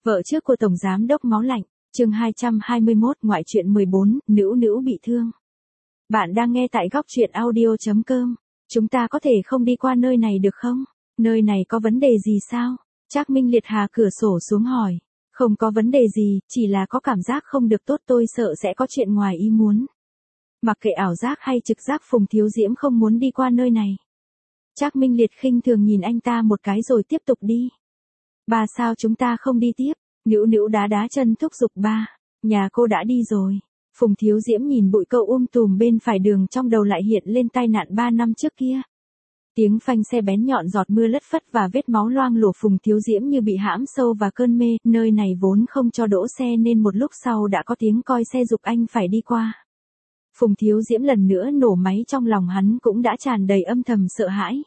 Vợ trước của Tổng Giám đốc Máu Lạnh, chương 221, ngoại truyện 14, Nữu Nữu bị thương. Bạn đang nghe tại góc truyện audio.com. Chúng ta có thể không đi qua nơi này được không? Nơi này có vấn đề gì sao? Trác Minh Liệt hạ cửa sổ xuống hỏi. Không có vấn đề gì, chỉ là có cảm giác không được tốt, tôi sợ sẽ có chuyện ngoài ý muốn. Mặc kệ ảo giác hay trực giác, Phùng Thiếu Diễm không muốn đi qua nơi này. Trác Minh Liệt khinh thường nhìn anh ta một cái rồi tiếp tục đi. Bà sao chúng ta không đi tiếp? Nữu Nữu đá đá chân thúc giục ba. Nhà cô đã đi rồi. Phùng Thiếu Diễm nhìn bụi cậu tùm bên phải đường, trong đầu lại hiện lên tai nạn 3 năm trước kia. Tiếng phanh xe bén nhọn, giọt mưa lất phất và vết máu loang lổ. Phùng Thiếu Diễm như bị hãm sâu vào cơn mê, nơi này vốn không cho đỗ xe nên một lúc sau đã có tiếng còi xe giục anh phải đi qua. Phùng Thiếu Diễm lần nữa nổ máy, trong lòng hắn cũng đã tràn đầy âm thầm sợ hãi.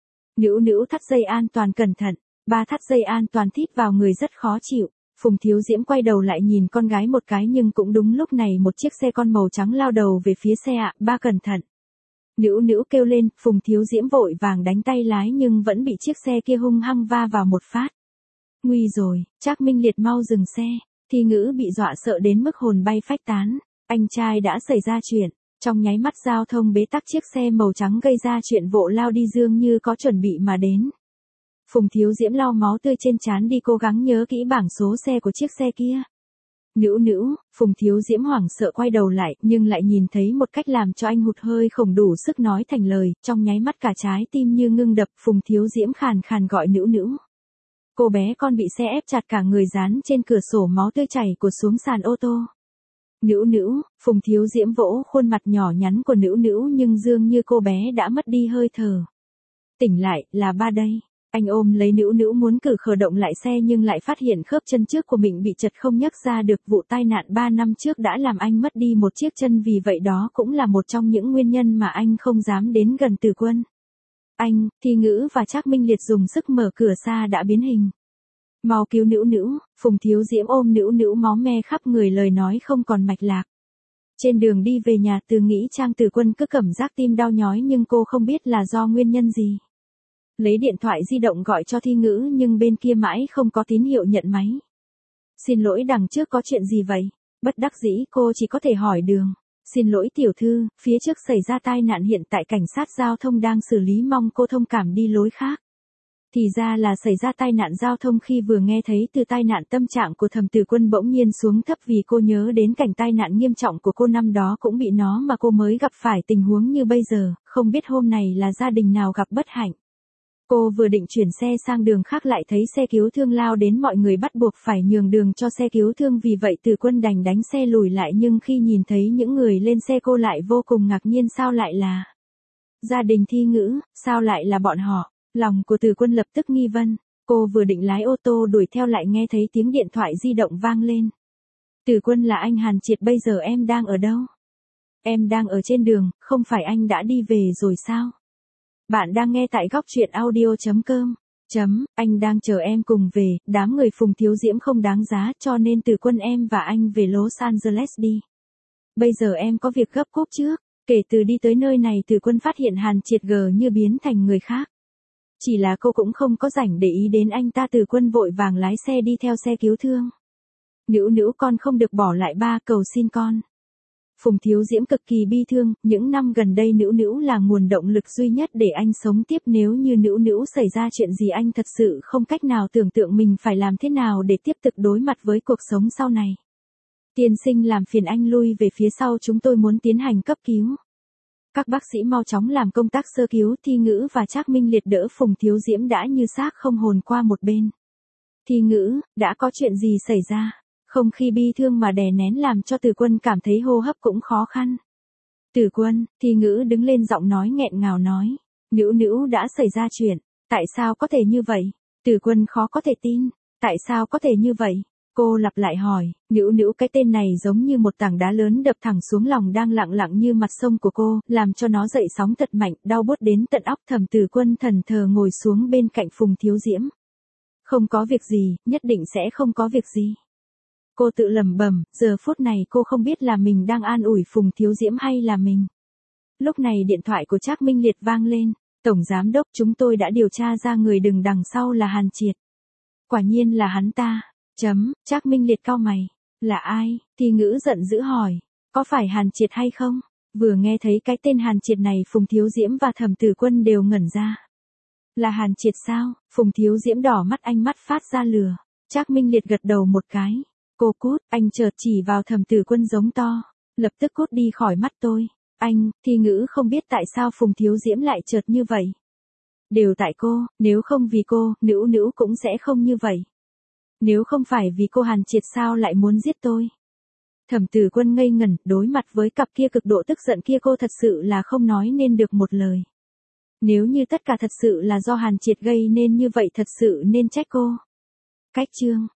Nữu Nữu thắt dây an toàn cẩn thận. Ba thắt dây an toàn thít vào người rất khó chịu. Phùng Thiếu Diễm quay đầu lại nhìn con gái một cái, nhưng cũng đúng lúc này một chiếc xe con màu trắng lao đầu về phía xe. Ba cẩn thận. Nữu Nữu kêu lên. Phùng Thiếu Diễm vội vàng đánh tay lái nhưng vẫn bị chiếc xe kia hung hăng va vào một phát. Nguy rồi, Trác Minh Liệt mau dừng xe. Thi Ngữ bị dọa sợ đến mức hồn bay phách tán. Anh trai đã xảy ra chuyện. Trong nháy mắt giao thông bế tắc, chiếc xe màu trắng gây ra chuyện vộ lao đi dường như có chuẩn bị mà đến. Phùng Thiếu Diễm lau máu tươi trên trán đi, cố gắng nhớ kỹ bảng số xe của chiếc xe kia. Nữu Nữu, Phùng Thiếu Diễm hoảng sợ quay đầu lại, nhưng lại nhìn thấy một cách làm cho anh hụt hơi, không đủ sức nói thành lời, trong nháy mắt cả trái tim như ngưng đập. Phùng Thiếu Diễm khàn khàn gọi Nữu Nữu. Cô bé con bị xe ép chặt, cả người dán trên cửa sổ, máu tươi chảy của xuống sàn ô tô. Nữu Nữu, Phùng Thiếu Diễm vỗ khuôn mặt nhỏ nhắn của Nữu Nữu, nhưng dường như cô bé đã mất đi hơi thở. Tỉnh lại, là ba đây. Anh ôm lấy Nữu Nữu muốn cử khởi động lại xe, nhưng lại phát hiện khớp chân trước của mình bị chật không nhấc ra được. Vụ tai nạn 3 năm trước đã làm anh mất đi một chiếc chân, vì vậy đó cũng là một trong những nguyên nhân mà anh không dám đến gần Từ Quân. Anh, Thi Ngữ và Trác Minh Liệt dùng sức mở cửa xa đã biến hình. Mau cứu Nữu Nữu. Phùng Thiếu Diễm ôm Nữu Nữu, máu me khắp người, lời nói không còn mạch lạc. Trên đường đi về nhà, Từ Nghĩ Trang Từ Quân cứ cảm giác tim đau nhói, nhưng cô không biết là do nguyên nhân gì. Lấy điện thoại di động gọi cho Thi Ngữ, nhưng bên kia mãi không có tín hiệu nhận máy. Xin lỗi, đằng trước có chuyện gì vậy? Bất đắc dĩ cô chỉ có thể hỏi đường. Xin lỗi tiểu thư, phía trước xảy ra tai nạn, hiện tại cảnh sát giao thông đang xử lý, mong cô thông cảm đi lối khác. Thì ra là xảy ra tai nạn giao thông. Khi vừa nghe thấy từ tai nạn, tâm trạng của Thẩm Từ Quân bỗng nhiên xuống thấp, vì cô nhớ đến cảnh tai nạn nghiêm trọng của cô năm đó cũng bị nó mà cô mới gặp phải tình huống như bây giờ, không biết hôm này là gia đình nào gặp bất hạnh. Cô vừa định chuyển xe sang đường khác lại thấy xe cứu thương lao đến, mọi người bắt buộc phải nhường đường cho xe cứu thương, vì vậy Từ Quân đành đánh xe lùi lại, nhưng khi nhìn thấy những người lên xe cô lại vô cùng ngạc nhiên. Sao lại là gia đình Thi Ngữ, sao lại là bọn họ? Lòng của Từ Quân lập tức nghi vấn. Cô vừa định lái ô tô đuổi theo lại nghe thấy tiếng điện thoại di động vang lên. Từ Quân, là anh Hàn Triệt, bây giờ em đang ở đâu? Em đang ở trên đường, không phải anh đã đi về rồi sao? Bạn đang nghe tại góc truyện audio.com. Anh đang chờ em cùng về. Đám người Phùng Thiếu Diễm không đáng giá, cho nên Từ Quân, em và anh về Los Angeles đi. Bây giờ em có việc gấp cúp trước. Kể từ đi tới nơi này, Từ Quân phát hiện Hàn Triệt như biến thành người khác. Chỉ là cô cũng không có rảnh để ý đến anh ta. Từ Quân vội vàng lái xe đi theo xe cứu thương. Nữu Nữu, con không được bỏ lại ba, cầu xin con. Phùng Thiếu Diễm cực kỳ bi thương, những năm gần đây Nữu Nữu là nguồn động lực duy nhất để anh sống tiếp. Nếu như Nữu Nữu xảy ra chuyện gì, anh thật sự không cách nào tưởng tượng mình phải làm thế nào để tiếp tục đối mặt với cuộc sống sau này. Tiên sinh, làm phiền anh lui về phía sau, chúng tôi muốn tiến hành cấp cứu. Các bác sĩ mau chóng làm công tác sơ cứu. Thi Ngữ và Trác Minh Liệt đỡ Phùng Thiếu Diễm đã như xác không hồn qua một bên. Thi Ngữ, đã có chuyện gì xảy ra? Không khí bi thương mà đè nén làm cho Từ Quân cảm thấy hô hấp cũng khó khăn. Từ Quân, Thi Ngữ đứng lên, giọng nói nghẹn ngào nói. Nữu Nữu đã xảy ra chuyện. Tại sao có thể như vậy? Từ Quân khó có thể tin. Tại sao có thể như vậy? Cô lặp lại hỏi. Nữu Nữu, cái tên này giống như một tảng đá lớn đập thẳng xuống lòng đang lặng lặng như mặt sông của cô, làm cho nó dậy sóng thật mạnh, đau buốt đến tận óc. Thẩm Từ Quân thẫn thờ ngồi xuống bên cạnh Phùng Thiếu Diễm. Không có việc gì, nhất định sẽ không có việc gì. Cô tự lẩm bẩm, giờ phút này cô không biết là mình đang an ủi Phùng Thiếu Diễm hay là mình. Lúc này điện thoại của Trác Minh Liệt vang lên. Tổng Giám đốc, chúng tôi đã điều tra ra người đứng đằng sau là Hàn Triệt. Quả nhiên là hắn ta. Trác Minh Liệt cau mày. Là ai? Thi Ngữ giận dữ hỏi. Có phải Hàn Triệt hay không? Vừa nghe thấy cái tên Hàn Triệt này Phùng Thiếu Diễm và Thẩm Tử Quân đều ngẩn ra. Là Hàn Triệt sao? Phùng Thiếu Diễm đỏ mắt, ánh mắt phát ra lửa. Trác Minh Liệt gật đầu một cái. Cô cút, anh chợt chỉ vào Thẩm Tử Quân giống to. Lập tức cút đi khỏi mắt tôi. Anh, Thi Ngữ không biết tại sao Phùng Thiếu Diễm lại chợt như vậy. Đều tại cô, nếu không vì cô, Nữu Nữu cũng sẽ không như vậy. Nếu không phải vì cô, Hàn Triệt sao lại muốn giết tôi? Thẩm Tử Quân ngây ngẩn, đối mặt với cặp kia cực độ tức giận kia cô thật sự là không nói nên được một lời. Nếu như tất cả thật sự là do Hàn Triệt gây nên như vậy thật sự nên trách cô. Cách chương